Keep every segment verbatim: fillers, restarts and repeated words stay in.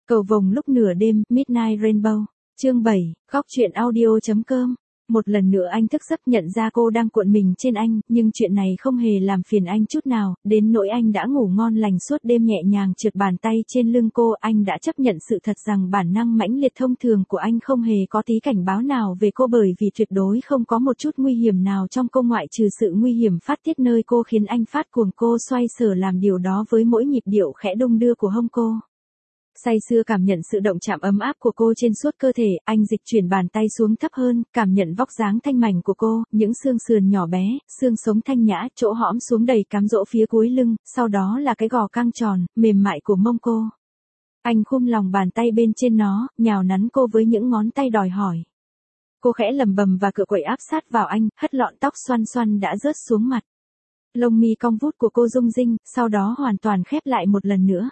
Cầu vồng lúc nửa đêm, Midnight Rainbow. Chương bảy, Góc truyện audio.com. Một lần nữa anh thức giấc nhận ra cô đang cuộn mình trên anh, nhưng chuyện này không hề làm phiền anh chút nào, đến nỗi anh đã ngủ ngon lành suốt đêm nhẹ nhàng trượt bàn tay trên lưng cô. Anh đã chấp nhận sự thật rằng bản năng mãnh liệt thông thường của anh không hề có tí cảnh báo nào về cô, bởi vì tuyệt đối không có một chút nguy hiểm nào trong cô ngoại trừ sự nguy hiểm phát tiết nơi cô khiến anh phát cuồng. Cô xoay sở làm điều đó với mỗi nhịp điệu khẽ đung đưa của hông cô. Say sưa cảm nhận sự động chạm ấm áp của cô trên suốt cơ thể, anh dịch chuyển bàn tay xuống thấp hơn, cảm nhận vóc dáng thanh mảnh của cô, những xương sườn nhỏ bé, xương sống thanh nhã, chỗ hõm xuống đầy cám dỗ phía cuối lưng, sau đó là cái gò căng tròn, mềm mại của mông cô. Anh khum lòng bàn tay bên trên nó, nhào nắn cô với những ngón tay đòi hỏi. Cô khẽ lầm bầm và cựa quậy áp sát vào anh, hất lọn tóc xoăn xoăn đã rớt xuống mặt. Lông mi cong vút của cô rung rinh, sau đó hoàn toàn khép lại một lần nữa.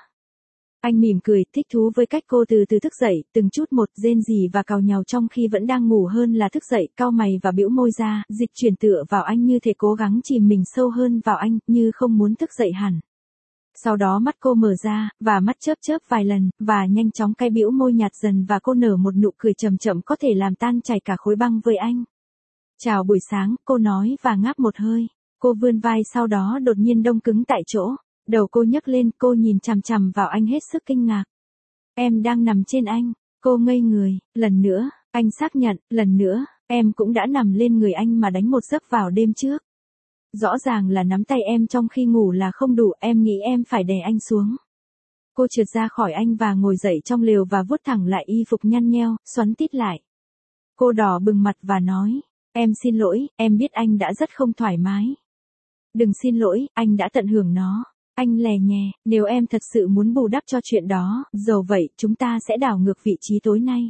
Anh mỉm cười, thích thú với cách cô từ từ thức dậy, từng chút một rên rỉ và cào nhào trong khi vẫn đang ngủ hơn là thức dậy, cau mày và bĩu môi ra, dịch chuyển tựa vào anh như thể cố gắng chìm mình sâu hơn vào anh, như không muốn thức dậy hẳn. Sau đó mắt cô mở ra, và mắt chớp chớp vài lần, và nhanh chóng cái bĩu môi nhạt dần và cô nở một nụ cười chậm chậm có thể làm tan chảy cả khối băng với anh. Chào buổi sáng, cô nói và ngáp một hơi. Cô vươn vai sau đó đột nhiên đông cứng tại chỗ. Đầu cô nhấc lên, cô nhìn chằm chằm vào anh hết sức kinh ngạc. Em đang nằm trên anh. Cô ngây người, lần nữa, anh xác nhận, lần nữa, em cũng đã nằm lên người anh mà đánh một giấc vào đêm trước. Rõ ràng là nắm tay em trong khi ngủ là không đủ, em nghĩ em phải đè anh xuống. Cô trượt ra khỏi anh và ngồi dậy trong lều và vuốt thẳng lại y phục nhăn nheo, xoắn tít lại. Cô đỏ bừng mặt và nói, em xin lỗi, em biết anh đã rất không thoải mái. Đừng xin lỗi, anh đã tận hưởng nó. Anh lè nhè, nếu em thật sự muốn bù đắp cho chuyện đó, dầu vậy, chúng ta sẽ đảo ngược vị trí tối nay.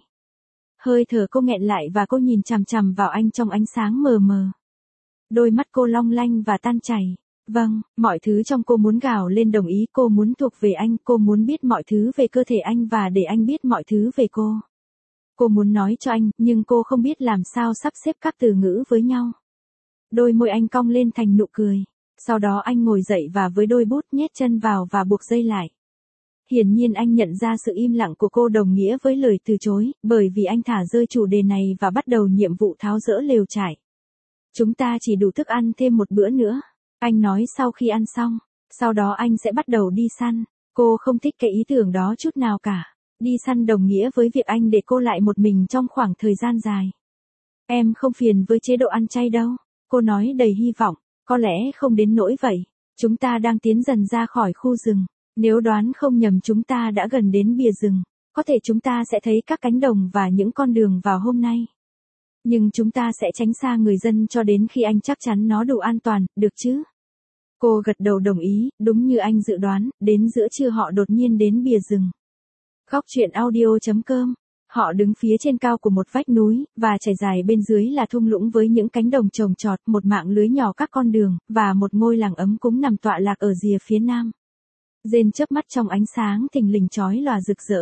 Hơi thở cô nghẹn lại và cô nhìn chằm chằm vào anh trong ánh sáng mờ mờ. Đôi mắt cô long lanh và tan chảy. Vâng, mọi thứ trong cô muốn gào lên đồng ý, cô muốn thuộc về anh, cô muốn biết mọi thứ về cơ thể anh và để anh biết mọi thứ về cô. Cô muốn nói cho anh, nhưng cô không biết làm sao sắp xếp các từ ngữ với nhau. Đôi môi anh cong lên thành nụ cười. Sau đó anh ngồi dậy và với đôi bút nhét chân vào và buộc dây lại. Hiển nhiên anh nhận ra sự im lặng của cô đồng nghĩa với lời từ chối, bởi vì anh thả rơi chủ đề này và bắt đầu nhiệm vụ tháo dỡ lều trại. Chúng ta chỉ đủ thức ăn thêm một bữa nữa, anh nói sau khi ăn xong. Sau đó anh sẽ bắt đầu đi săn. Cô không thích cái ý tưởng đó chút nào cả. Đi săn đồng nghĩa với việc anh để cô lại một mình trong khoảng thời gian dài. Em không phiền với chế độ ăn chay đâu, cô nói đầy hy vọng. Có lẽ không đến nỗi vậy. Chúng ta đang tiến dần ra khỏi khu rừng. Nếu đoán không nhầm chúng ta đã gần đến bìa rừng. Có thể chúng ta sẽ thấy các cánh đồng và những con đường vào hôm nay. Nhưng chúng ta sẽ tránh xa người dân cho đến khi anh chắc chắn nó đủ an toàn, được chứ? Cô gật đầu đồng ý, đúng như anh dự đoán, đến giữa trưa họ đột nhiên đến bìa rừng. Góc truyện audio.com. Họ đứng phía trên cao của một vách núi, và trải dài bên dưới là thung lũng với những cánh đồng trồng trọt, một mạng lưới nhỏ các con đường, và một ngôi làng ấm cúng nằm tọa lạc ở rìa phía nam. Rên chớp mắt trong ánh sáng thình lình chói lòa rực rỡ.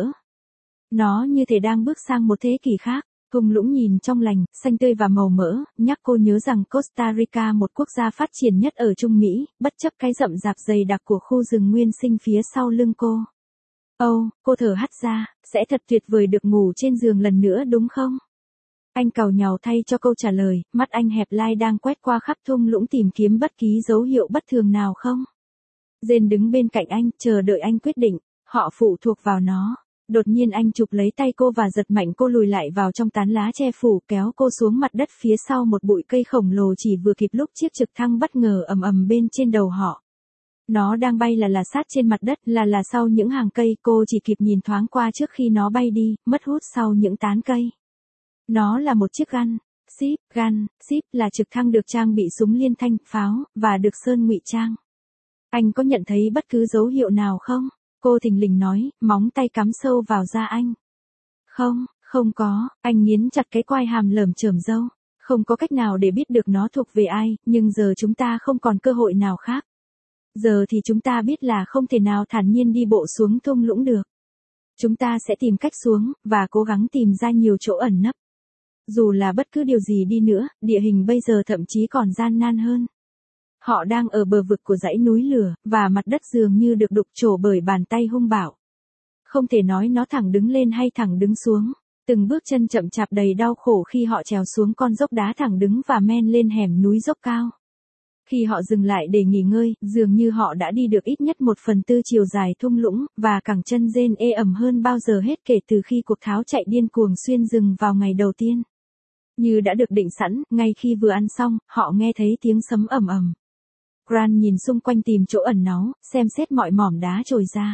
Nó như thể đang bước sang một thế kỷ khác. Thung lũng nhìn trong lành, xanh tươi và màu mỡ, nhắc cô nhớ rằng Costa Rica, một quốc gia phát triển nhất ở Trung Mỹ, bất chấp cái rậm rạp dày đặc của khu rừng nguyên sinh phía sau lưng cô. Ồ, oh, cô thở hắt ra, sẽ thật tuyệt vời được ngủ trên giường lần nữa đúng không? Anh càu nhàu thay cho câu trả lời, mắt anh hẹp lai đang quét qua khắp thung lũng tìm kiếm bất kỳ dấu hiệu bất thường nào không? Jane đứng bên cạnh anh, chờ đợi anh quyết định, họ phụ thuộc vào nó. Đột nhiên anh chụp lấy tay cô và giật mạnh cô lùi lại vào trong tán lá che phủ, kéo cô xuống mặt đất phía sau một bụi cây khổng lồ chỉ vừa kịp lúc chiếc trực thăng bất ngờ ầm ầm bên trên đầu họ. Nó đang bay là là sát trên mặt đất, là là sau những hàng cây, cô chỉ kịp nhìn thoáng qua trước khi nó bay đi, mất hút sau những tán cây. Nó là một chiếc gun, ship, gun, ship là trực thăng được trang bị súng liên thanh, pháo, và được sơn ngụy trang. Anh có nhận thấy bất cứ dấu hiệu nào không? Cô thình lình nói, móng tay cắm sâu vào da anh. Không, không có, anh nghiến chặt cái quai hàm lởm chởm râu. Không có cách nào để biết được nó thuộc về ai, nhưng giờ chúng ta không còn cơ hội nào khác. Giờ thì chúng ta biết là không thể nào thản nhiên đi bộ xuống thung lũng được. Chúng ta sẽ tìm cách xuống, và cố gắng tìm ra nhiều chỗ ẩn nấp. Dù là bất cứ điều gì đi nữa, địa hình bây giờ thậm chí còn gian nan hơn. Họ đang ở bờ vực của dãy núi lửa, và mặt đất dường như được đục trổ bởi bàn tay hung bạo. không thể nói nó thẳng đứng lên hay thẳng đứng xuống. Từng bước chân chậm chạp đầy đau khổ khi họ trèo xuống con dốc đá thẳng đứng và men lên hẻm núi dốc cao. Khi họ dừng lại để nghỉ ngơi, dường như họ đã đi được ít nhất một phần tư chiều dài thung lũng, và cẳng chân Jane ê ẩm hơn bao giờ hết kể từ khi cuộc tháo chạy điên cuồng xuyên rừng vào ngày đầu tiên. Như đã được định sẵn, ngay khi vừa ăn xong, họ nghe thấy tiếng sấm ầm ầm. Grant nhìn xung quanh tìm chỗ ẩn náu, xem xét mọi mỏm đá trồi ra.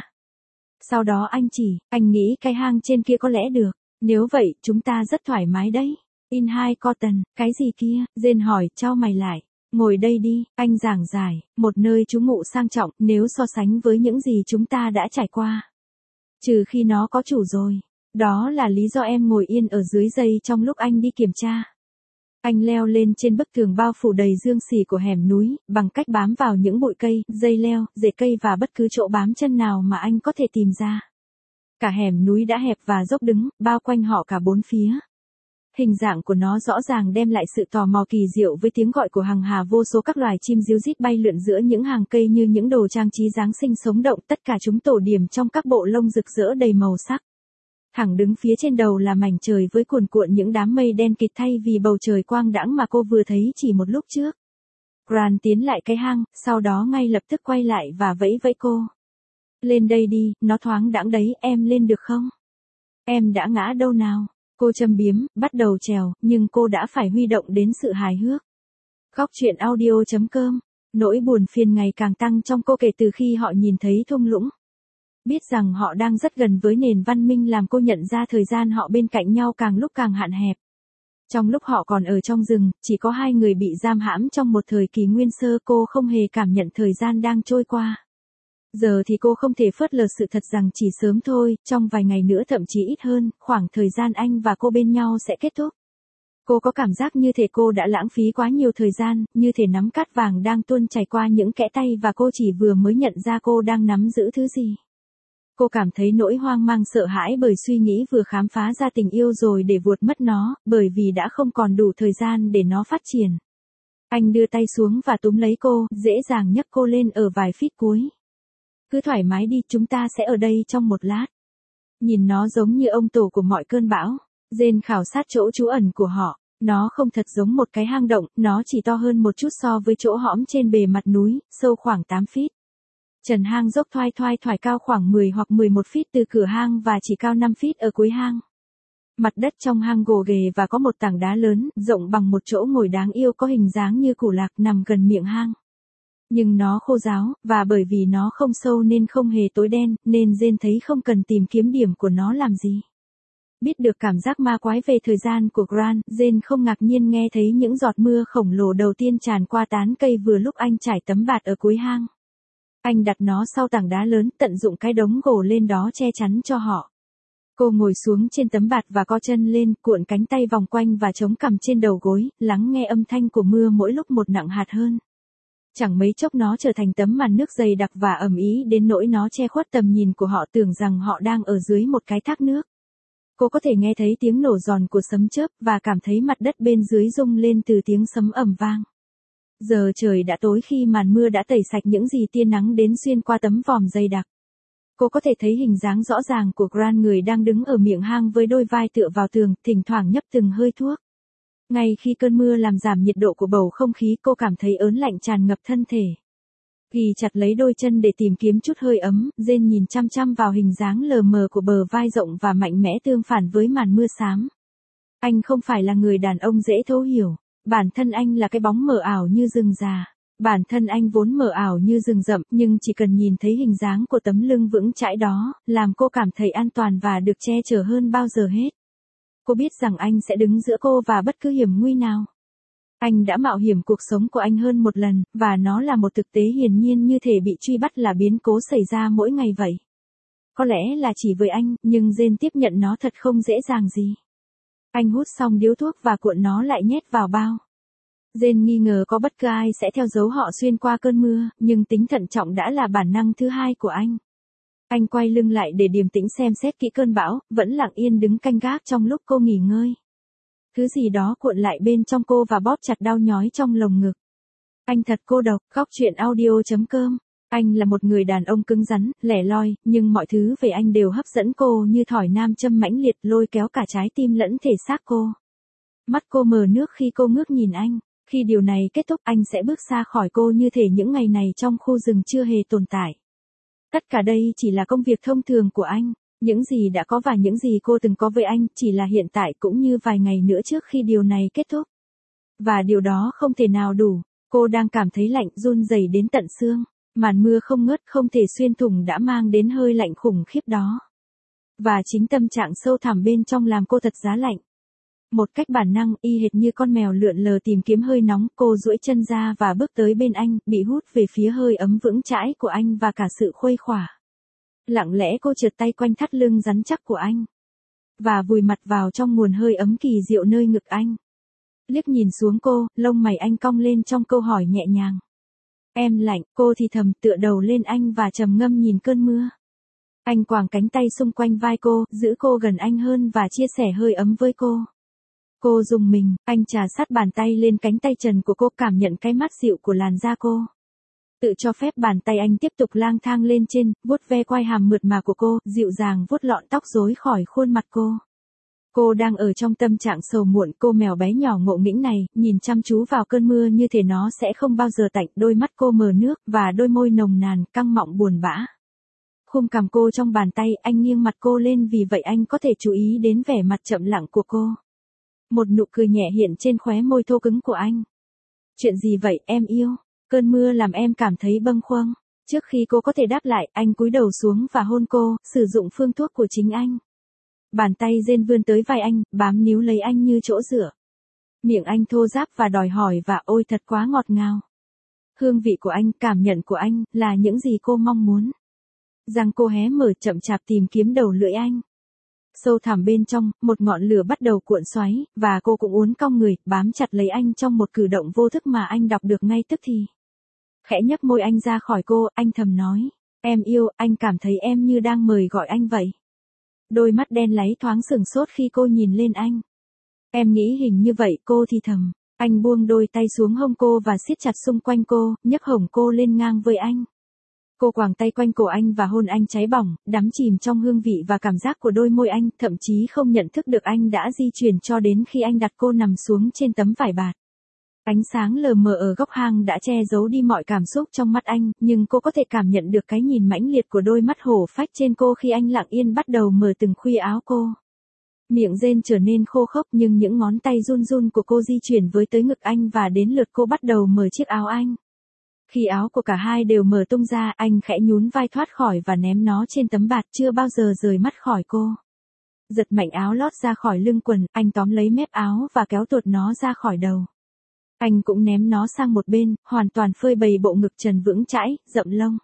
Sau đó anh chỉ, anh nghĩ cái hang trên kia có lẽ được. Nếu vậy, chúng ta rất thoải mái đấy. In hai Cotton, cái gì kia? Jane hỏi, chau mày lại. Ngồi đây đi, anh giảng giải, một nơi trú ngụ sang trọng, nếu so sánh với những gì chúng ta đã trải qua. Trừ khi nó có chủ rồi. Đó là lý do em ngồi yên ở dưới dây trong lúc anh đi kiểm tra. Anh leo lên trên bức tường bao phủ đầy dương xỉ của hẻm núi, bằng cách bám vào những bụi cây, dây leo, rễ cây và bất cứ chỗ bám chân nào mà anh có thể tìm ra. Cả hẻm núi đã hẹp và dốc đứng, bao quanh họ cả bốn phía. Hình dạng của nó rõ ràng đem lại sự tò mò kỳ diệu với tiếng gọi của hàng hà vô số các loài chim ríu rít bay lượn giữa những hàng cây như những đồ trang trí Giáng sinh sống động, tất cả chúng tổ điểm trong các bộ lông rực rỡ đầy màu sắc. Thẳng đứng phía trên đầu là mảnh trời với cuồn cuộn những đám mây đen kịt thay vì bầu trời quang đãng mà cô vừa thấy chỉ một lúc trước. Grant tiến lại cái hang, sau đó ngay lập tức quay lại và vẫy vẫy cô. Lên đây đi, nó thoáng đãng đấy, em lên được không? Em đã ngã đâu nào? Cô châm biếm, bắt đầu trèo, nhưng cô đã phải huy động đến sự hài hước. Góc truyện audio chấm com. Nỗi buồn phiền ngày càng tăng trong cô kể từ khi họ nhìn thấy thung lũng. Biết rằng họ đang rất gần với nền văn minh làm cô nhận ra thời gian họ bên cạnh nhau càng lúc càng hạn hẹp. Trong lúc họ còn ở trong rừng, chỉ có hai người bị giam hãm trong một thời kỳ nguyên sơ, cô không hề cảm nhận thời gian đang trôi qua. Giờ thì cô không thể phớt lờ sự thật rằng chỉ sớm thôi, trong vài ngày nữa thậm chí ít hơn, khoảng thời gian anh và cô bên nhau sẽ kết thúc. Cô có cảm giác như thể cô đã lãng phí quá nhiều thời gian, như thể nắm cát vàng đang tuôn chảy qua những kẽ tay và cô chỉ vừa mới nhận ra cô đang nắm giữ thứ gì. Cô cảm thấy nỗi hoang mang sợ hãi bởi suy nghĩ vừa khám phá ra tình yêu rồi để vuột mất nó, bởi vì đã không còn đủ thời gian để nó phát triển. Anh đưa tay xuống và túm lấy cô, dễ dàng nhấc cô lên ở vài feet cuối. Cứ thoải mái đi, chúng ta sẽ ở đây trong một lát. Nhìn nó giống như ông tổ của mọi cơn bão. Jane khảo sát chỗ trú ẩn của họ. Nó không thật giống một cái hang động, nó chỉ to hơn một chút so với chỗ hõm trên bề mặt núi, sâu khoảng tám feet. Trần hang dốc thoai thoai thoải cao khoảng mười hoặc mười một feet từ cửa hang và chỉ cao năm feet ở cuối hang. Mặt đất trong hang gồ ghề và có một tảng đá lớn, rộng bằng một chỗ ngồi đáng yêu có hình dáng như củ lạc nằm gần miệng hang. Nhưng nó khô ráo, và bởi vì nó không sâu nên không hề tối đen, nên Jane thấy không cần tìm kiếm điểm của nó làm gì. Biết được cảm giác ma quái về thời gian của Grant, Jane không ngạc nhiên nghe thấy những giọt mưa khổng lồ đầu tiên tràn qua tán cây vừa lúc anh trải tấm bạt ở cuối hang. Anh đặt nó sau tảng đá lớn, tận dụng cái đống gỗ lên đó che chắn cho họ. Cô ngồi xuống trên tấm bạt và co chân lên, cuộn cánh tay vòng quanh và chống cằm trên đầu gối, lắng nghe âm thanh của mưa mỗi lúc một nặng hạt hơn. Chẳng mấy chốc nó trở thành tấm màn nước dày đặc và ẩm ý đến nỗi nó che khuất tầm nhìn của họ, tưởng rằng họ đang ở dưới một cái thác nước. Cô có thể nghe thấy tiếng nổ giòn của sấm chớp và cảm thấy mặt đất bên dưới rung lên từ tiếng sấm ầm vang. Giờ trời đã tối khi màn mưa đã tẩy sạch những gì tia nắng đến xuyên qua tấm vòm dày đặc. Cô có thể thấy hình dáng rõ ràng của Grant, người đang đứng ở miệng hang với đôi vai tựa vào tường, thỉnh thoảng nhấp từng hơi thuốc. Ngay khi cơn mưa làm giảm nhiệt độ của bầu không khí, cô cảm thấy ớn lạnh tràn ngập thân thể. Ghi chặt lấy đôi chân để tìm kiếm chút hơi ấm, Jane nhìn chăm chăm vào hình dáng lờ mờ của bờ vai rộng và mạnh mẽ tương phản với màn mưa xám. Anh không phải là người đàn ông dễ thấu hiểu. Bản thân anh là cái bóng mờ ảo như rừng già. Bản thân anh vốn mờ ảo như rừng rậm, nhưng chỉ cần nhìn thấy hình dáng của tấm lưng vững chãi đó, làm cô cảm thấy an toàn và được che chở hơn bao giờ hết. Cô biết rằng anh sẽ đứng giữa cô và bất cứ hiểm nguy nào. Anh đã mạo hiểm cuộc sống của anh hơn một lần, và nó là một thực tế hiển nhiên như thể bị truy bắt là biến cố xảy ra mỗi ngày vậy. Có lẽ là chỉ với anh, nhưng Jane tiếp nhận nó thật không dễ dàng gì. Anh hút xong điếu thuốc và cuộn nó lại nhét vào bao. Jane nghi ngờ có bất cứ ai sẽ theo dấu họ xuyên qua cơn mưa, nhưng tính thận trọng đã là bản năng thứ hai của anh. Anh quay lưng lại để điềm tĩnh xem xét kỹ cơn bão, vẫn lặng yên đứng canh gác trong lúc cô nghỉ ngơi. Thứ gì đó cuộn lại bên trong cô và bóp chặt đau nhói trong lồng ngực. Anh thật cô độc. Góc truyện audio chấm com Anh là một người đàn ông cứng rắn, lẻ loi, nhưng mọi thứ về anh đều hấp dẫn cô như thỏi nam châm mãnh liệt lôi kéo cả trái tim lẫn thể xác cô. Mắt cô mờ nước khi cô ngước nhìn anh. Khi điều này kết thúc anh sẽ bước xa khỏi cô như thể những ngày này trong khu rừng chưa hề tồn tại. Tất cả đây chỉ là công việc thông thường của anh. Những gì đã có và những gì cô từng có với anh chỉ là hiện tại cũng như vài ngày nữa trước khi điều này kết thúc. Và điều đó không thể nào đủ. Cô đang cảm thấy lạnh run rẩy đến tận xương. Màn mưa không ngớt không thể xuyên thủng đã mang đến hơi lạnh khủng khiếp đó. Và chính tâm trạng sâu thẳm bên trong làm cô thật giá lạnh. Một cách bản năng, y hệt như con mèo lượn lờ tìm kiếm hơi nóng, cô duỗi chân ra và bước tới bên anh, bị hút về phía hơi ấm vững chãi của anh và cả sự khuây khỏa. Lặng lẽ cô trượt tay quanh thắt lưng rắn chắc của anh. Và vùi mặt vào trong nguồn hơi ấm kỳ diệu nơi ngực anh. Liếc nhìn xuống cô, lông mày anh cong lên trong câu hỏi nhẹ nhàng. Em lạnh, cô thì thầm tựa đầu lên anh và trầm ngâm nhìn cơn mưa. Anh quàng cánh tay xung quanh vai cô, giữ cô gần anh hơn và chia sẻ hơi ấm với cô. Cô rùng mình, anh trà sát bàn tay lên cánh tay trần của cô cảm nhận cái mát dịu của làn da cô. Tự cho phép bàn tay anh tiếp tục lang thang lên trên, vuốt ve quai hàm mượt mà của cô, dịu dàng vuốt lọn tóc rối khỏi khuôn mặt cô. Cô đang ở trong tâm trạng sầu muộn, cô mèo bé nhỏ ngộ nghĩnh này, nhìn chăm chú vào cơn mưa như thể nó sẽ không bao giờ tạnh, đôi mắt cô mờ nước, và đôi môi nồng nàn, căng mọng buồn bã. Khum cằm cô trong bàn tay, anh nghiêng mặt cô lên vì vậy anh có thể chú ý đến vẻ mặt chậm lặng của cô. Một nụ cười nhẹ hiện trên khóe môi thô cứng của anh. Chuyện gì vậy, em yêu? Cơn mưa làm em cảm thấy bâng khuâng. Trước khi cô có thể đáp lại, anh cúi đầu xuống và hôn cô, sử dụng phương thuốc của chính anh. Bàn tay rên vươn tới vai anh, bám níu lấy anh như chỗ dựa. Miệng anh thô ráp và đòi hỏi và ôi thật quá ngọt ngào. Hương vị của anh, cảm nhận của anh, là những gì cô mong muốn. Răng cô hé mở chậm chạp tìm kiếm đầu lưỡi anh. Sâu thẳm bên trong, một ngọn lửa bắt đầu cuộn xoáy, và cô cũng uốn cong người, bám chặt lấy anh trong một cử động vô thức mà anh đọc được ngay tức thì. Khẽ nhấc môi anh ra khỏi cô, anh thầm nói, em yêu, anh cảm thấy em như đang mời gọi anh vậy. Đôi mắt đen láy thoáng sửng sốt khi cô nhìn lên anh. Em nghĩ hình như vậy, cô thì thầm. Anh buông đôi tay xuống hông cô và siết chặt xung quanh cô, nhấc hổng cô lên ngang với anh. Cô quàng tay quanh cổ anh và hôn anh cháy bỏng, đắm chìm trong hương vị và cảm giác của đôi môi anh, thậm chí không nhận thức được anh đã di chuyển cho đến khi anh đặt cô nằm xuống trên tấm vải bạt. Ánh sáng lờ mờ ở góc hang đã che giấu đi mọi cảm xúc trong mắt anh, nhưng cô có thể cảm nhận được cái nhìn mãnh liệt của đôi mắt hổ phách trên cô khi anh lặng yên bắt đầu mở từng khuy áo cô. Miệng rên trở nên khô khốc nhưng những ngón tay run run của cô di chuyển với tới ngực anh và đến lượt cô bắt đầu mở chiếc áo anh. Khi áo của cả hai đều mở tung ra, anh khẽ nhún vai thoát khỏi và ném nó trên tấm bạt, chưa bao giờ rời mắt khỏi cô. Giật mạnh áo lót ra khỏi lưng quần, anh tóm lấy mép áo và kéo tuột nó ra khỏi đầu. Anh cũng ném nó sang một bên, hoàn toàn phơi bày bộ ngực trần vững chãi, rậm lông.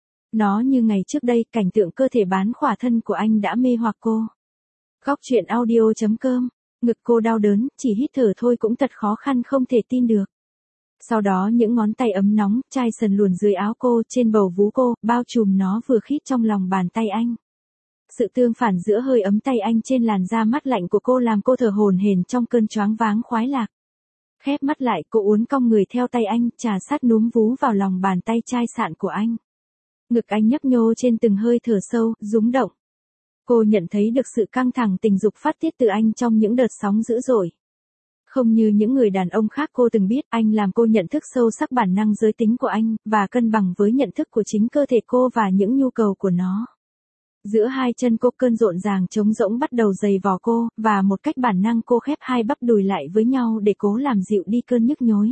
Nó như ngày trước đây, cảnh tượng cơ thể bán khỏa thân của anh đã mê hoặc cô. Góc truyện audio chấm com, ngực cô đau đớn, chỉ hít thở thôi cũng thật khó khăn không thể tin được. Sau đó những ngón tay ấm nóng, chai sần luồn dưới áo cô, trên bầu vú cô, bao trùm nó vừa khít trong lòng bàn tay anh. Sự tương phản giữa hơi ấm tay anh trên làn da mát lạnh của cô làm cô thở hổn hển trong cơn choáng váng khoái lạc. Khép mắt lại, cô uốn cong người theo tay anh, trà sát núm vú vào lòng bàn tay chai sạn của anh. Ngực anh nhấp nhô trên từng hơi thở sâu, rúng động. Cô nhận thấy được sự căng thẳng tình dục phát tiết từ anh trong những đợt sóng dữ dội. Không như những người đàn ông khác cô từng biết, anh làm cô nhận thức sâu sắc bản năng giới tính của anh, và cân bằng với nhận thức của chính cơ thể cô và những nhu cầu của nó. Giữa hai chân cô cơn rộn ràng trống rỗng bắt đầu dày vò cô, và một cách bản năng cô khép hai bắp đùi lại với nhau để cố làm dịu đi cơn nhức nhối.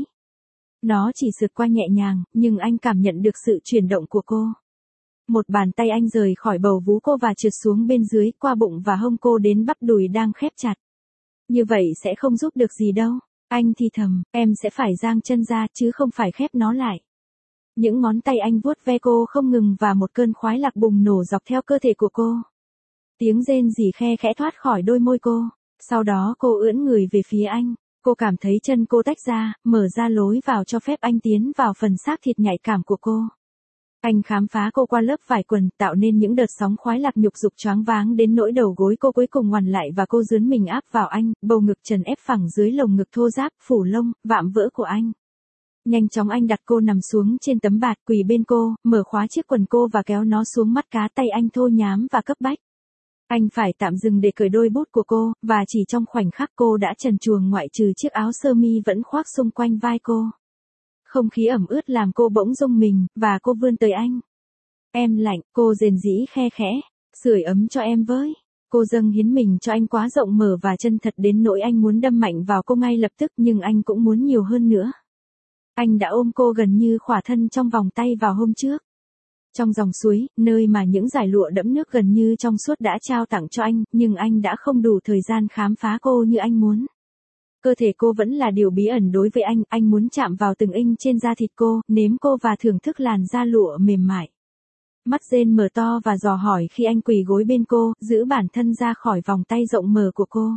Nó chỉ sượt qua nhẹ nhàng, nhưng anh cảm nhận được sự chuyển động của cô. Một bàn tay anh rời khỏi bầu vú cô và trượt xuống bên dưới, qua bụng và hông cô đến bắp đùi đang khép chặt. Như vậy sẽ không giúp được gì đâu. Anh thì thầm, em sẽ phải giang chân ra chứ không phải khép nó lại. Những ngón tay anh vuốt ve cô không ngừng và một cơn khoái lạc bùng nổ dọc theo cơ thể của cô. Tiếng rên rỉ khe khẽ thoát khỏi đôi môi cô. Sau đó cô ưỡn người về phía anh. Cô cảm thấy chân cô tách ra, mở ra lối vào cho phép anh tiến vào phần xác thịt nhạy cảm của cô. Anh khám phá cô qua lớp vải quần, tạo nên những đợt sóng khoái lạc nhục dục choáng váng đến nỗi đầu gối cô cuối cùng ngoằn lại và cô dướn mình áp vào anh, bầu ngực trần ép phẳng dưới lồng ngực thô ráp, phủ lông, vạm vỡ của anh. Nhanh chóng anh đặt cô nằm xuống trên tấm bạt, quỳ bên cô, mở khóa chiếc quần cô và kéo nó xuống mắt cá tay anh thô nhám và cấp bách. Anh phải tạm dừng để cởi đôi bút của cô, và chỉ trong khoảnh khắc cô đã trần truồng ngoại trừ chiếc áo sơ mi vẫn khoác xung quanh vai cô. Không khí ẩm ướt làm cô bỗng rung mình, và cô vươn tới anh. Em lạnh, cô rền rĩ khe khẽ, sưởi ấm cho em với. Cô dâng hiến mình cho anh quá rộng mở và chân thật đến nỗi anh muốn đâm mạnh vào cô ngay lập tức, nhưng anh cũng muốn nhiều hơn nữa. Anh đã ôm cô gần như khỏa thân trong vòng tay vào hôm trước. Trong dòng suối, nơi mà những dải lụa đẫm nước gần như trong suốt đã trao tặng cho anh, nhưng anh đã không đủ thời gian khám phá cô như anh muốn. Cơ thể cô vẫn là điều bí ẩn đối với anh, anh muốn chạm vào từng inch trên da thịt cô, nếm cô và thưởng thức làn da lụa mềm mại. Mắt Jane mở to và dò hỏi khi anh quỳ gối bên cô, giữ bản thân ra khỏi vòng tay rộng mở của cô.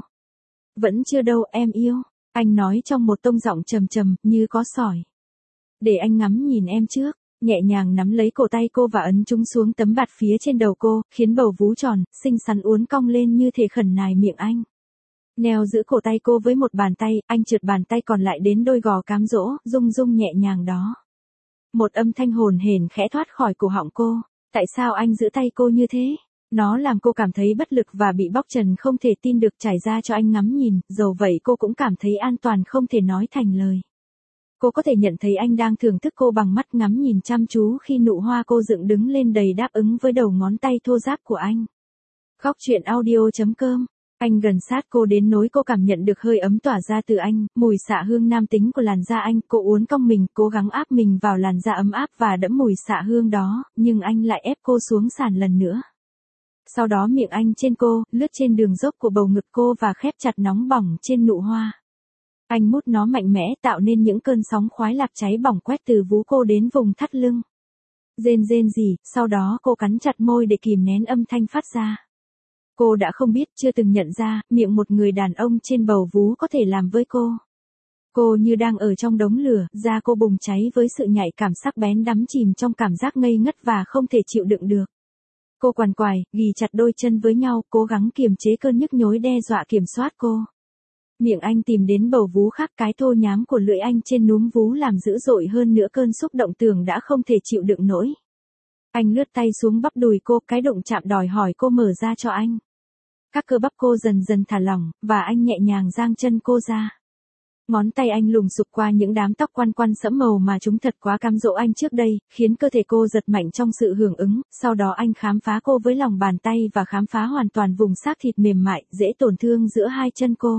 Vẫn chưa đâu em yêu, anh nói trong một tông giọng trầm trầm, như có sỏi. Để anh ngắm nhìn em trước, nhẹ nhàng nắm lấy cổ tay cô và ấn chúng xuống tấm bạt phía trên đầu cô, khiến bầu vú tròn, xinh xắn uốn cong lên như thể khẩn nài miệng anh. Neo giữ cổ tay cô với một bàn tay, anh trượt bàn tay còn lại đến đôi gò cám dỗ, rung rung nhẹ nhàng đó. Một âm thanh hồn hển khẽ thoát khỏi cổ họng cô. Tại sao anh giữ tay cô như thế? Nó làm cô cảm thấy bất lực và bị bóc trần không thể tin được trải ra cho anh ngắm nhìn, dầu vậy cô cũng cảm thấy an toàn không thể nói thành lời. Cô có thể nhận thấy anh đang thưởng thức cô bằng mắt ngắm nhìn chăm chú khi nụ hoa cô dựng đứng lên đầy đáp ứng với đầu ngón tay thô ráp của anh. Khóc chuyện audio chấm com. Anh gần sát cô đến nỗi cô cảm nhận được hơi ấm tỏa ra từ anh, mùi xạ hương nam tính của làn da anh. Cô uốn cong mình, cố gắng áp mình vào làn da ấm áp và đẫm mùi xạ hương đó, nhưng anh lại ép cô xuống sàn lần nữa. Sau đó miệng anh trên cô, lướt trên đường dốc của bầu ngực cô và khép chặt nóng bỏng trên nụ hoa. Anh mút nó mạnh mẽ tạo nên những cơn sóng khoái lạc cháy bỏng quét từ vú cô đến vùng thắt lưng. Rên rên rỉ, sau đó cô cắn chặt môi để kìm nén âm thanh phát ra. Cô đã không biết, chưa từng nhận ra, miệng một người đàn ông trên bầu vú có thể làm với cô. Cô như đang ở trong đống lửa, da cô bùng cháy với sự nhạy cảm sắc bén đắm chìm trong cảm giác ngây ngất và không thể chịu đựng được. Cô quằn quại, ghì chặt đôi chân với nhau, cố gắng kiềm chế cơn nhức nhối đe dọa kiểm soát cô. Miệng anh tìm đến bầu vú khác, cái thô nhám của lưỡi anh trên núm vú làm dữ dội hơn nữa cơn xúc động tưởng đã không thể chịu đựng nổi. Anh lướt tay xuống bắp đùi cô, cái động chạm đòi hỏi cô mở ra cho anh. Các cơ bắp cô dần dần thả lỏng, và anh nhẹ nhàng giang chân cô ra. Ngón tay anh lùng sục qua những đám tóc quăn quăn sẫm màu mà chúng thật quá cám dỗ anh trước đây, khiến cơ thể cô giật mạnh trong sự hưởng ứng, sau đó anh khám phá cô với lòng bàn tay và khám phá hoàn toàn vùng xác thịt mềm mại, dễ tổn thương giữa hai chân cô.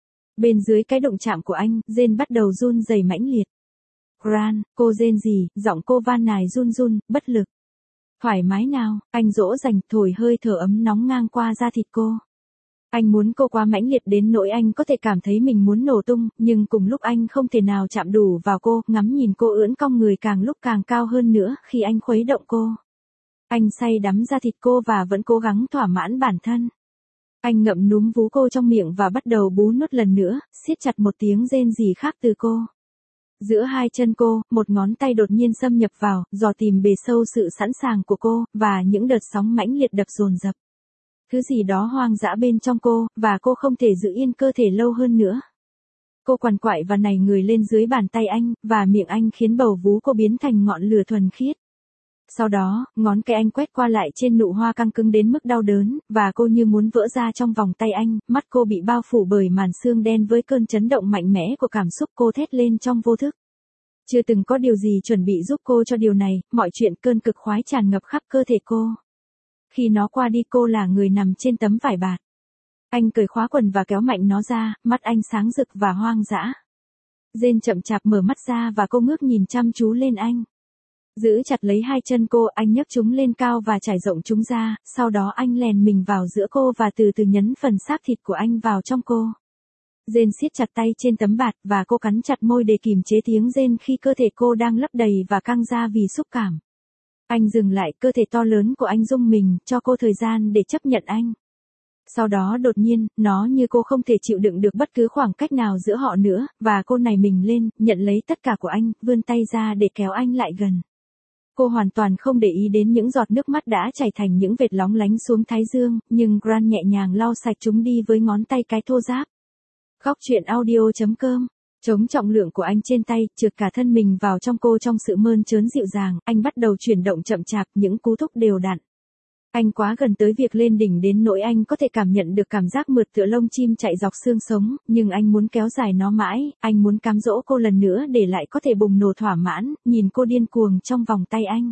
Bên dưới cái động chạm của anh, Jane bắt đầu run rẩy mãnh liệt. Gran, cô rên rỉ, giọng cô van nài run run, bất lực. Thoải mái nào, anh dỗ dành, thổi hơi thở ấm nóng ngang qua da thịt cô. Anh muốn cô quá mãnh liệt đến nỗi anh có thể cảm thấy mình muốn nổ tung, nhưng cùng lúc anh không thể nào chạm đủ vào cô, ngắm nhìn cô ưỡn cong người càng lúc càng cao hơn nữa khi anh khuấy động cô. Anh say đắm da thịt cô và vẫn cố gắng thỏa mãn bản thân. Anh ngậm núm vú cô trong miệng và bắt đầu bú nốt lần nữa, siết chặt một tiếng rên rỉ khác từ cô. Giữa hai chân cô, một ngón tay đột nhiên xâm nhập vào, dò tìm bề sâu sự sẵn sàng của cô, và những đợt sóng mãnh liệt đập dồn dập. Thứ gì đó hoang dã bên trong cô, và cô không thể giữ yên cơ thể lâu hơn nữa. Cô quằn quại và nảy người lên dưới bàn tay anh, và miệng anh khiến bầu vú cô biến thành ngọn lửa thuần khiết. Sau đó, ngón cái anh quét qua lại trên nụ hoa căng cứng đến mức đau đớn, và cô như muốn vỡ ra trong vòng tay anh, mắt cô bị bao phủ bởi màn sương đen với cơn chấn động mạnh mẽ của cảm xúc, cô thét lên trong vô thức. Chưa từng có điều gì chuẩn bị giúp cô cho điều này, mọi chuyện cơn cực khoái tràn ngập khắp cơ thể cô. Khi nó qua đi cô là người nằm trên tấm vải bạt. Anh cởi khóa quần và kéo mạnh nó ra, mắt anh sáng rực và hoang dã. Jane chậm chạp mở mắt ra và cô ngước nhìn chăm chú lên anh. Giữ chặt lấy hai chân cô, anh nhấc chúng lên cao và trải rộng chúng ra, sau đó anh lèn mình vào giữa cô và từ từ nhấn phần xác thịt của anh vào trong cô. Jane siết chặt tay trên tấm bạt và cô cắn chặt môi để kìm chế tiếng rên khi cơ thể cô đang lấp đầy và căng ra vì xúc cảm. Anh dừng lại, cơ thể to lớn của anh rung mình, cho cô thời gian để chấp nhận anh. Sau đó đột nhiên, nó như cô không thể chịu đựng được bất cứ khoảng cách nào giữa họ nữa, và cô nảy mình lên, nhận lấy tất cả của anh, vươn tay ra để kéo anh lại gần. Cô hoàn toàn không để ý đến những giọt nước mắt đã chảy thành những vệt lóng lánh xuống thái dương, nhưng Gran nhẹ nhàng lau sạch chúng đi với ngón tay cái thô ráp. Khóc chuyện audio chấm com Chống trọng lượng của anh trên tay, trượt cả thân mình vào trong cô trong sự mơn trớn dịu dàng, anh bắt đầu chuyển động chậm chạp, những cú thúc đều đặn. Anh quá gần tới việc lên đỉnh đến nỗi anh có thể cảm nhận được cảm giác mượt tựa lông chim chạy dọc xương sống, nhưng anh muốn kéo dài nó mãi, anh muốn cám dỗ cô lần nữa để lại có thể bùng nổ thỏa mãn, nhìn cô điên cuồng trong vòng tay anh.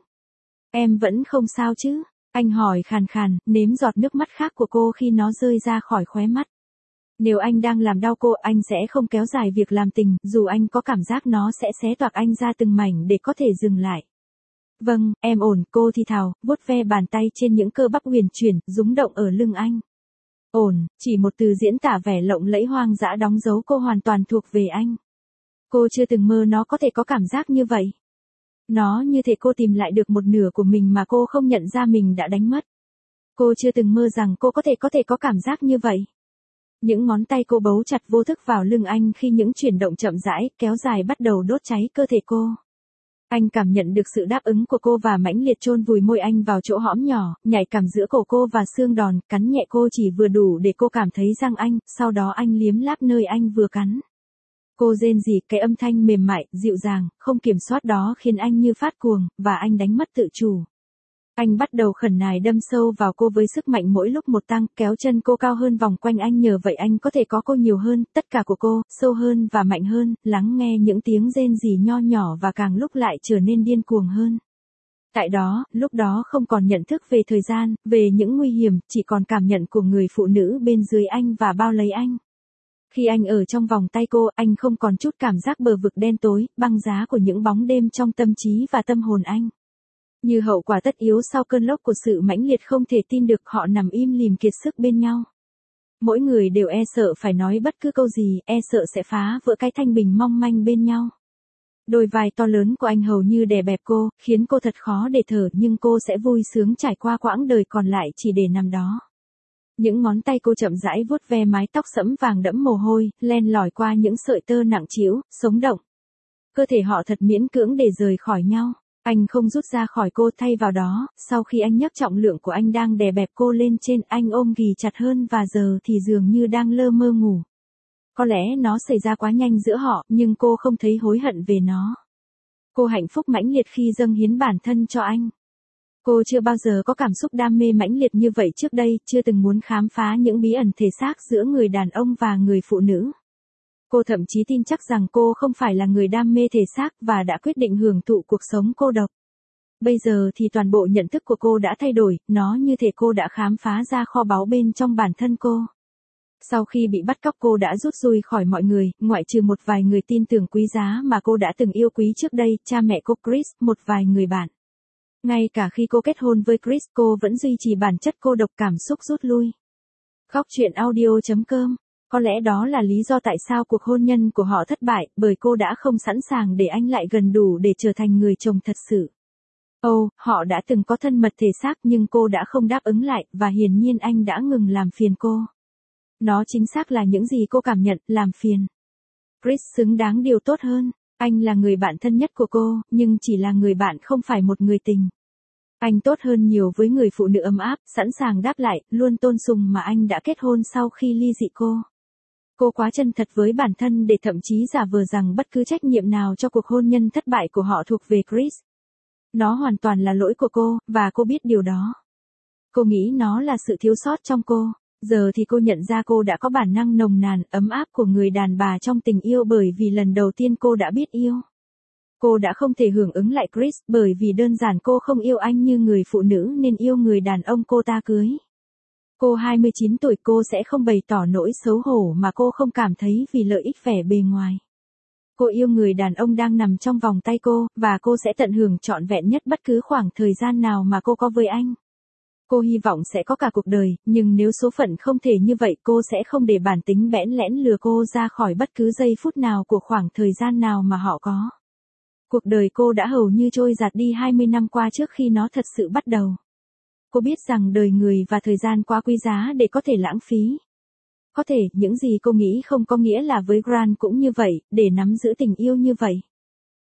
Em vẫn không sao chứ? Anh hỏi khàn khàn, nếm giọt nước mắt khác của cô khi nó rơi ra khỏi khóe mắt. Nếu anh đang làm đau cô, anh sẽ không kéo dài việc làm tình, dù anh có cảm giác nó sẽ xé toạc anh ra từng mảnh để có thể dừng lại. Vâng, em ổn, cô thì thào, vuốt ve bàn tay trên những cơ bắp huyền chuyển, rúng động ở lưng anh. Ổn, chỉ một từ diễn tả vẻ lộng lẫy hoang dã đóng dấu cô hoàn toàn thuộc về anh. Cô chưa từng mơ nó có thể có cảm giác như vậy. Nó như thể cô tìm lại được một nửa của mình mà cô không nhận ra mình đã đánh mất. Cô chưa từng mơ rằng cô có thể có thể có cảm giác như vậy. Những ngón tay cô bấu chặt vô thức vào lưng anh khi những chuyển động chậm rãi, kéo dài bắt đầu đốt cháy cơ thể cô. Anh cảm nhận được sự đáp ứng của cô và mãnh liệt chôn vùi môi anh vào chỗ hõm nhỏ, nhạy cảm giữa cổ cô và xương đòn, cắn nhẹ cô chỉ vừa đủ để cô cảm thấy răng anh, sau đó anh liếm láp nơi anh vừa cắn. Cô rên rỉ, cái âm thanh mềm mại, dịu dàng, không kiểm soát đó khiến anh như phát cuồng, và anh đánh mất tự chủ. Anh bắt đầu khẩn nài đâm sâu vào cô với sức mạnh mỗi lúc một tăng, kéo chân cô cao hơn vòng quanh anh, nhờ vậy anh có thể có cô nhiều hơn, tất cả của cô, sâu hơn và mạnh hơn, lắng nghe những tiếng rên rỉ nho nhỏ và càng lúc lại trở nên điên cuồng hơn. Tại đó, lúc đó không còn nhận thức về thời gian, về những nguy hiểm, chỉ còn cảm nhận của người phụ nữ bên dưới anh và bao lấy anh. Khi anh ở trong vòng tay cô, anh không còn chút cảm giác bờ vực đen tối, băng giá của những bóng đêm trong tâm trí và tâm hồn anh. Như hậu quả tất yếu sau cơn lốc của sự mãnh liệt không thể tin được, họ nằm im lìm kiệt sức bên nhau. Mỗi người đều e sợ phải nói bất cứ câu gì, e sợ sẽ phá vỡ cái thanh bình mong manh bên nhau. Đôi vai to lớn của anh hầu như đè bẹp cô, khiến cô thật khó để thở, nhưng cô sẽ vui sướng trải qua quãng đời còn lại chỉ để nằm đó. Những ngón tay cô chậm rãi vuốt ve mái tóc sẫm vàng đẫm mồ hôi, len lỏi qua những sợi tơ nặng trĩu, sống động. Cơ thể họ thật miễn cưỡng để rời khỏi nhau. Anh không rút ra khỏi cô, thay vào đó, sau khi anh nhấc trọng lượng của anh đang đè bẹp cô lên trên, anh ôm ghì chặt hơn và giờ thì dường như đang lơ mơ ngủ. Có lẽ nó xảy ra quá nhanh giữa họ, nhưng cô không thấy hối hận về nó. Cô hạnh phúc mãnh liệt khi dâng hiến bản thân cho anh. Cô chưa bao giờ có cảm xúc đam mê mãnh liệt như vậy trước đây, chưa từng muốn khám phá những bí ẩn thể xác giữa người đàn ông và người phụ nữ. Cô thậm chí tin chắc rằng cô không phải là người đam mê thể xác và đã quyết định hưởng thụ cuộc sống cô độc. Bây giờ thì toàn bộ nhận thức của cô đã thay đổi, nó như thể cô đã khám phá ra kho báu bên trong bản thân cô. Sau khi bị bắt cóc cô đã rút lui khỏi mọi người, ngoại trừ một vài người tin tưởng quý giá mà cô đã từng yêu quý trước đây, cha mẹ cô Chris, một vài người bạn. Ngay cả khi cô kết hôn với Chris, cô vẫn duy trì bản chất cô độc, cảm xúc rút lui. Khóc chuyện audio chấm com. Có lẽ đó là lý do tại sao cuộc hôn nhân của họ thất bại, bởi cô đã không sẵn sàng để anh lại gần đủ để trở thành người chồng thật sự. Ồ, oh, họ đã từng có thân mật thể xác nhưng cô đã không đáp ứng lại, và hiển nhiên anh đã ngừng làm phiền cô. Nó chính xác là những gì cô cảm nhận, làm phiền. Chris xứng đáng điều tốt hơn. Anh là người bạn thân nhất của cô, nhưng chỉ là người bạn, không phải một người tình. Anh tốt hơn nhiều với người phụ nữ ấm áp, sẵn sàng đáp lại, luôn tôn sùng mà anh đã kết hôn sau khi ly dị cô. Cô quá chân thật với bản thân để thậm chí giả vờ rằng bất cứ trách nhiệm nào cho cuộc hôn nhân thất bại của họ thuộc về Chris. Nó hoàn toàn là lỗi của cô, và cô biết điều đó. Cô nghĩ nó là sự thiếu sót trong cô. Giờ thì cô nhận ra cô đã có bản năng nồng nàn, ấm áp của người đàn bà trong tình yêu bởi vì lần đầu tiên cô đã biết yêu. Cô đã không thể hưởng ứng lại Chris bởi vì đơn giản cô không yêu anh như người phụ nữ nên yêu người đàn ông cô ta cưới. Cô hai mươi chín tuổi, cô sẽ không bày tỏ nỗi xấu hổ mà cô không cảm thấy vì lợi ích vẻ bề ngoài. Cô yêu người đàn ông đang nằm trong vòng tay cô, và cô sẽ tận hưởng trọn vẹn nhất bất cứ khoảng thời gian nào mà cô có với anh. Cô hy vọng sẽ có cả cuộc đời, nhưng nếu số phận không thể như vậy, cô sẽ không để bản tính bẽn lẽn lừa cô ra khỏi bất cứ giây phút nào của khoảng thời gian nào mà họ có. Cuộc đời cô đã hầu như trôi giạt đi hai mươi năm qua trước khi nó thật sự bắt đầu. Cô biết rằng đời người và thời gian quá quý giá để có thể lãng phí. Có thể, những gì cô nghĩ không có nghĩa là với Grant cũng như vậy, để nắm giữ tình yêu như vậy.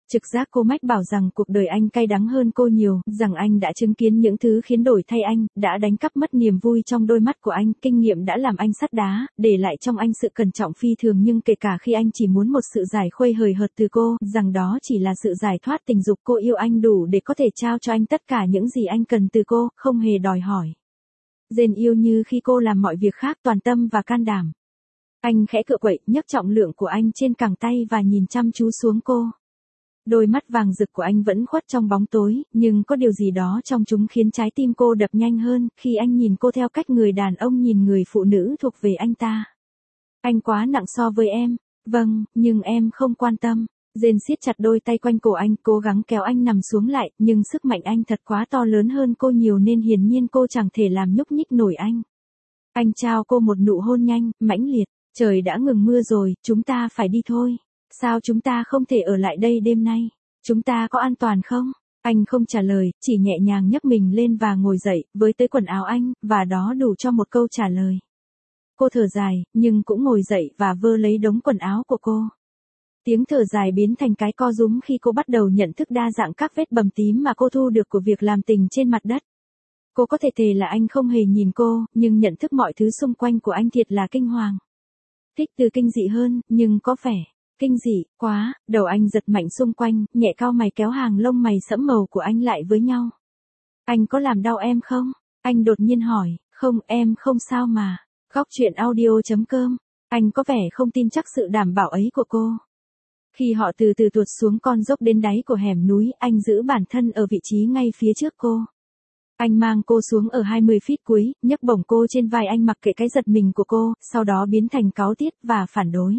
Trực giác cô mách bảo rằng cuộc đời anh cay đắng hơn cô nhiều, rằng anh đã chứng kiến những thứ khiến đổi thay anh, đã đánh cắp mất niềm vui trong đôi mắt của anh, kinh nghiệm đã làm anh sắt đá, để lại trong anh sự cẩn trọng phi thường nhưng kể cả khi anh chỉ muốn một sự giải khuây hời hợt từ cô, rằng đó chỉ là sự giải thoát tình dục, cô yêu anh đủ để có thể trao cho anh tất cả những gì anh cần từ cô, không hề đòi hỏi. Jane yêu như khi cô làm mọi việc khác toàn tâm và can đảm. Anh khẽ cựa quậy, nhấc trọng lượng của anh trên cẳng tay và nhìn chăm chú xuống cô. Đôi mắt vàng rực của anh vẫn khuất trong bóng tối, nhưng có điều gì đó trong chúng khiến trái tim cô đập nhanh hơn, khi anh nhìn cô theo cách người đàn ông nhìn người phụ nữ thuộc về anh ta. Anh quá nặng so với em. Vâng, nhưng em không quan tâm. Jane siết chặt đôi tay quanh cổ anh, cố gắng kéo anh nằm xuống lại, nhưng sức mạnh anh thật quá to lớn hơn cô nhiều nên hiển nhiên cô chẳng thể làm nhúc nhích nổi anh. Anh trao cô một nụ hôn nhanh, mãnh liệt. Trời đã ngừng mưa rồi, chúng ta phải đi thôi. Sao chúng ta không thể ở lại đây đêm nay? Chúng ta có an toàn không? Anh không trả lời, chỉ nhẹ nhàng nhấc mình lên và ngồi dậy, với tới quần áo anh, và đó đủ cho một câu trả lời. Cô thở dài, nhưng cũng ngồi dậy và vơ lấy đống quần áo của cô. Tiếng thở dài biến thành cái co rúm khi cô bắt đầu nhận thức đa dạng các vết bầm tím mà cô thu được của việc làm tình trên mặt đất. Cô có thể thề là anh không hề nhìn cô, nhưng nhận thức mọi thứ xung quanh của anh thiệt là kinh hoàng. Thích từ kinh dị hơn, nhưng có vẻ kinh dị quá. Đầu anh giật mạnh xung quanh, nhẹ cau mày kéo hàng lông mày sẫm màu của anh lại với nhau. Anh có làm đau em không? Anh đột nhiên hỏi. Không, em không sao mà. Góc truyện audio chấm com. Anh có vẻ không tin chắc sự đảm bảo ấy của cô. Khi họ từ từ tuột xuống con dốc đến đáy của hẻm núi, anh giữ bản thân ở vị trí ngay phía trước cô. Anh mang cô xuống ở hai mươi feet cuối, nhấc bổng cô trên vai anh mặc kệ cái giật mình của cô, sau đó biến thành cáu tiết và phản đối.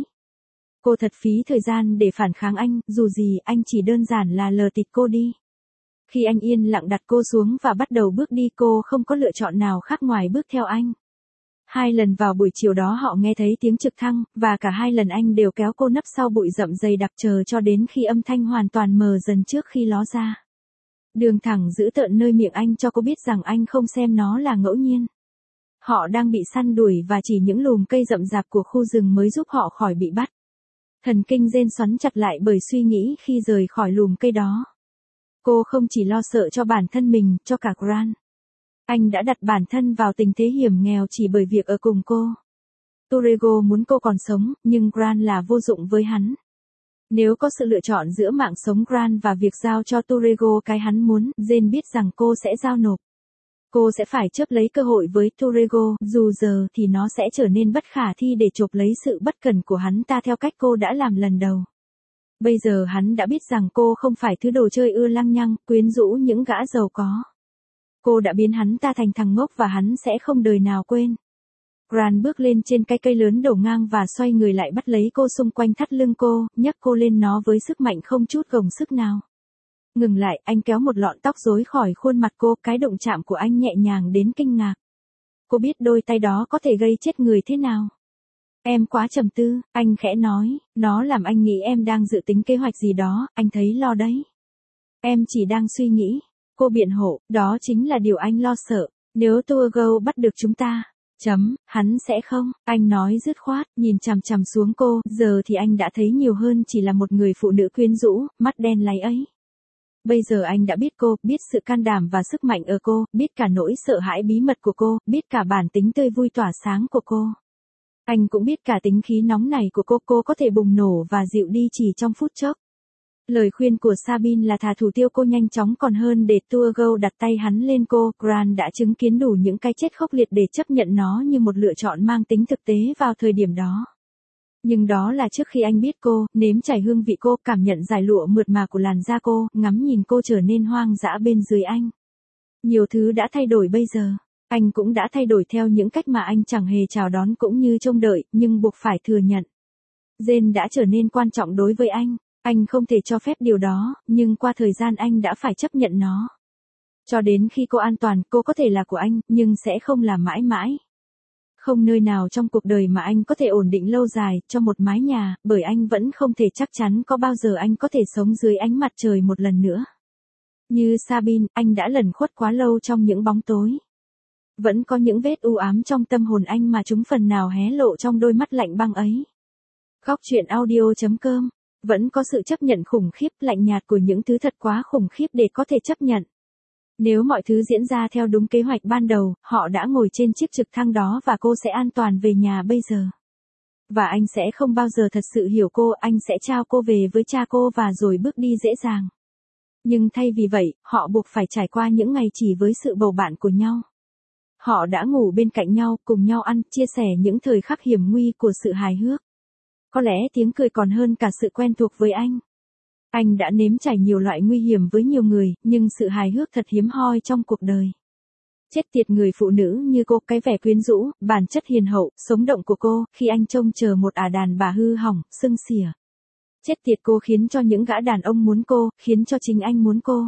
Cô thật phí thời gian để phản kháng anh, dù gì anh chỉ đơn giản là lờ tịt cô đi. Khi anh yên lặng đặt cô xuống và bắt đầu bước đi, cô không có lựa chọn nào khác ngoài bước theo anh. Hai lần vào buổi chiều đó họ nghe thấy tiếng trực thăng, và cả hai lần anh đều kéo cô nấp sau bụi rậm dày đặc chờ cho đến khi âm thanh hoàn toàn mờ dần trước khi ló ra. Đường thẳng giữ tợn nơi miệng anh cho cô biết rằng anh không xem nó là ngẫu nhiên. Họ đang bị săn đuổi và chỉ những lùm cây rậm rạp của khu rừng mới giúp họ khỏi bị bắt. Thần kinh Jane xoắn chặt lại bởi suy nghĩ khi rời khỏi lùm cây đó. Cô không chỉ lo sợ cho bản thân mình, cho cả Grant. Anh đã đặt bản thân vào tình thế hiểm nghèo chỉ bởi việc ở cùng cô. Turego muốn cô còn sống, nhưng Grant là vô dụng với hắn. Nếu có sự lựa chọn giữa mạng sống Grant và việc giao cho Turego cái hắn muốn, Jane biết rằng cô sẽ giao nộp. Cô sẽ phải chớp lấy cơ hội với Turego, dù giờ thì nó sẽ trở nên bất khả thi để chộp lấy sự bất cẩn của hắn ta theo cách cô đã làm lần đầu. Bây giờ hắn đã biết rằng cô không phải thứ đồ chơi ưa lăng nhăng, quyến rũ những gã giàu có. Cô đã biến hắn ta thành thằng ngốc và hắn sẽ không đời nào quên. Grant bước lên trên cái cây lớn đổ ngang và xoay người lại bắt lấy cô xung quanh thắt lưng cô, nhấc cô lên nó với sức mạnh không chút gồng sức nào. Ngừng lại, anh kéo một lọn tóc rối khỏi khuôn mặt cô, cái động chạm của anh nhẹ nhàng đến kinh ngạc. Cô biết đôi tay đó có thể gây chết người thế nào. Em quá trầm tư, anh khẽ nói, nó làm anh nghĩ em đang dự tính kế hoạch gì đó, anh thấy lo đấy. Em chỉ đang suy nghĩ. Cô biện hộ, đó chính là điều anh lo sợ, nếu Turego bắt được chúng ta. Chấm, hắn sẽ không, anh nói dứt khoát, nhìn chằm chằm xuống cô, giờ thì anh đã thấy nhiều hơn chỉ là một người phụ nữ quyến rũ, mắt đen láy ấy. Bây giờ anh đã biết cô, biết sự can đảm và sức mạnh ở cô, biết cả nỗi sợ hãi bí mật của cô, biết cả bản tính tươi vui tỏa sáng của cô. Anh cũng biết cả tính khí nóng này của cô, cô có thể bùng nổ và dịu đi chỉ trong phút chốc. Lời khuyên của Sabine là thà thủ tiêu cô nhanh chóng còn hơn để Turego đặt tay hắn lên cô. Grant đã chứng kiến đủ những cái chết khốc liệt để chấp nhận nó như một lựa chọn mang tính thực tế vào thời điểm đó. Nhưng đó là trước khi anh biết cô, nếm trải hương vị cô, cảm nhận dải lụa mượt mà của làn da cô, ngắm nhìn cô trở nên hoang dã bên dưới anh. Nhiều thứ đã thay đổi bây giờ. Anh cũng đã thay đổi theo những cách mà anh chẳng hề chào đón cũng như trông đợi, nhưng buộc phải thừa nhận. Jane đã trở nên quan trọng đối với anh. Anh không thể cho phép điều đó, nhưng qua thời gian anh đã phải chấp nhận nó. Cho đến khi cô an toàn, cô có thể là của anh, nhưng sẽ không là mãi mãi. Không nơi nào trong cuộc đời mà anh có thể ổn định lâu dài, cho một mái nhà, bởi anh vẫn không thể chắc chắn có bao giờ anh có thể sống dưới ánh mặt trời một lần nữa. Như Sabine, anh đã lẩn khuất quá lâu trong những bóng tối. Vẫn có những vết u ám trong tâm hồn anh mà chúng phần nào hé lộ trong đôi mắt lạnh băng ấy. Góc truyện audio chấm com Vẫn có sự chấp nhận khủng khiếp, lạnh nhạt của những thứ thật quá khủng khiếp để có thể chấp nhận. Nếu mọi thứ diễn ra theo đúng kế hoạch ban đầu, họ đã ngồi trên chiếc trực thăng đó và cô sẽ an toàn về nhà bây giờ. Và anh sẽ không bao giờ thật sự hiểu cô, anh sẽ trao cô về với cha cô và rồi bước đi dễ dàng. Nhưng thay vì vậy, họ buộc phải trải qua những ngày chỉ với sự bầu bạn của nhau. Họ đã ngủ bên cạnh nhau, cùng nhau ăn, chia sẻ những thời khắc hiểm nguy của sự hài hước. Có lẽ tiếng cười còn hơn cả sự quen thuộc với anh. Anh đã nếm trải nhiều loại nguy hiểm với nhiều người, nhưng sự hài hước thật hiếm hoi trong cuộc đời. Chết tiệt người phụ nữ như cô, cái vẻ quyến rũ, bản chất hiền hậu, sống động của cô, khi anh trông chờ một ả đàn bà hư hỏng, sưng xỉa. Chết tiệt cô khiến cho những gã đàn ông muốn cô, khiến cho chính anh muốn cô.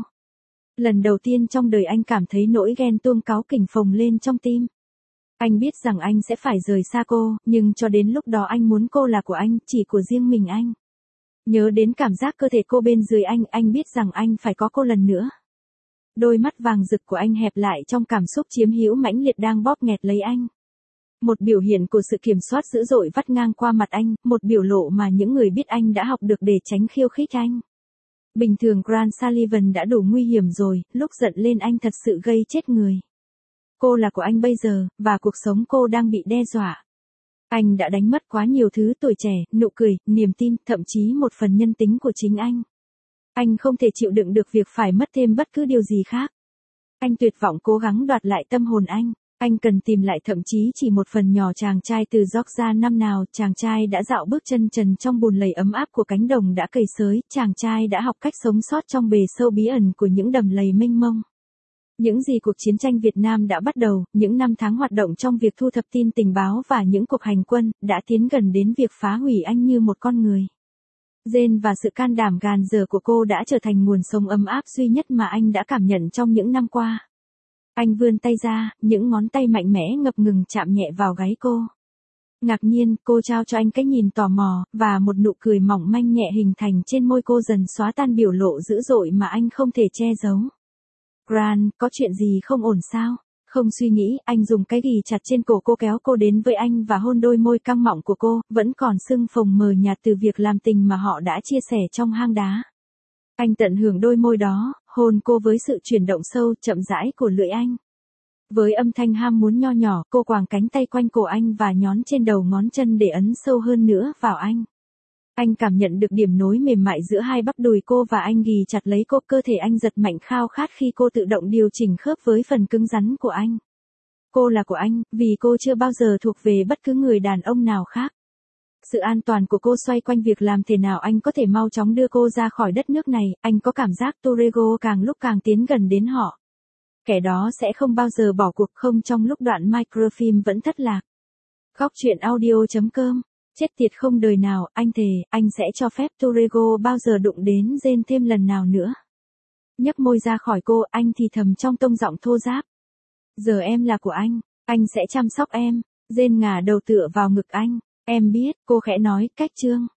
Lần đầu tiên trong đời anh cảm thấy nỗi ghen tuông cáu kỉnh phồng lên trong tim. Anh biết rằng anh sẽ phải rời xa cô, nhưng cho đến lúc đó anh muốn cô là của anh, chỉ của riêng mình anh. Nhớ đến cảm giác cơ thể cô bên dưới anh, anh biết rằng anh phải có cô lần nữa. Đôi mắt vàng rực của anh hẹp lại trong cảm xúc chiếm hữu mãnh liệt đang bóp nghẹt lấy anh. Một biểu hiện của sự kiểm soát dữ dội vắt ngang qua mặt anh, một biểu lộ mà những người biết anh đã học được để tránh khiêu khích anh. Bình thường Grant Sullivan đã đủ nguy hiểm rồi, lúc giận lên anh thật sự gây chết người. Cô là của anh bây giờ, và cuộc sống cô đang bị đe dọa. Anh đã đánh mất quá nhiều thứ, tuổi trẻ, nụ cười, niềm tin, thậm chí một phần nhân tính của chính anh. Anh không thể chịu đựng được việc phải mất thêm bất cứ điều gì khác. Anh tuyệt vọng cố gắng đoạt lại tâm hồn anh. Anh cần tìm lại thậm chí chỉ một phần nhỏ chàng trai từ Georgia năm nào, chàng trai đã dạo bước chân trần trong bùn lầy ấm áp của cánh đồng đã cày xới, chàng trai đã học cách sống sót trong bề sâu bí ẩn của những đầm lầy mênh mông. Những gì cuộc chiến tranh Việt Nam đã bắt đầu, những năm tháng hoạt động trong việc thu thập tin tình báo và những cuộc hành quân, đã tiến gần đến việc phá hủy anh như một con người. Jane và sự can đảm gàn dở của cô đã trở thành nguồn sống ấm áp duy nhất mà anh đã cảm nhận trong những năm qua. Anh vươn tay ra, những ngón tay mạnh mẽ ngập ngừng chạm nhẹ vào gáy cô. Ngạc nhiên, cô trao cho anh cái nhìn tò mò, và một nụ cười mỏng manh nhẹ hình thành trên môi cô dần xóa tan biểu lộ dữ dội mà anh không thể che giấu. Grant, có chuyện gì không ổn sao? Không suy nghĩ, anh dùng cái ghì chặt trên cổ cô kéo cô đến với anh và hôn đôi môi căng mọng của cô, vẫn còn sưng phồng mờ nhạt từ việc làm tình mà họ đã chia sẻ trong hang đá. Anh tận hưởng đôi môi đó, hôn cô với sự chuyển động sâu, chậm rãi của lưỡi anh. Với âm thanh ham muốn nho nhỏ, cô quàng cánh tay quanh cổ anh và nhón trên đầu ngón chân để ấn sâu hơn nữa vào anh. Anh cảm nhận được điểm nối mềm mại giữa hai bắp đùi cô và anh ghì chặt lấy cô, cơ thể anh giật mạnh khao khát khi cô tự động điều chỉnh khớp với phần cứng rắn của anh. Cô là của anh, vì cô chưa bao giờ thuộc về bất cứ người đàn ông nào khác. Sự an toàn của cô xoay quanh việc làm thế nào anh có thể mau chóng đưa cô ra khỏi đất nước này, anh có cảm giác Torrego càng lúc càng tiến gần đến họ. Kẻ đó sẽ không bao giờ bỏ cuộc, không trong lúc đoạn microfilm vẫn thất lạc. Góc truyện audio chấm com. Chết tiệt, không đời nào, anh thề, anh sẽ cho phép Torrego bao giờ đụng đến Jane thêm lần nào nữa. Nhấc môi ra khỏi cô, anh thì thầm trong tông giọng thô ráp. Giờ em là của anh, anh sẽ chăm sóc em. Jane ngả đầu tựa vào ngực anh. Em biết, cô khẽ nói, cách chương.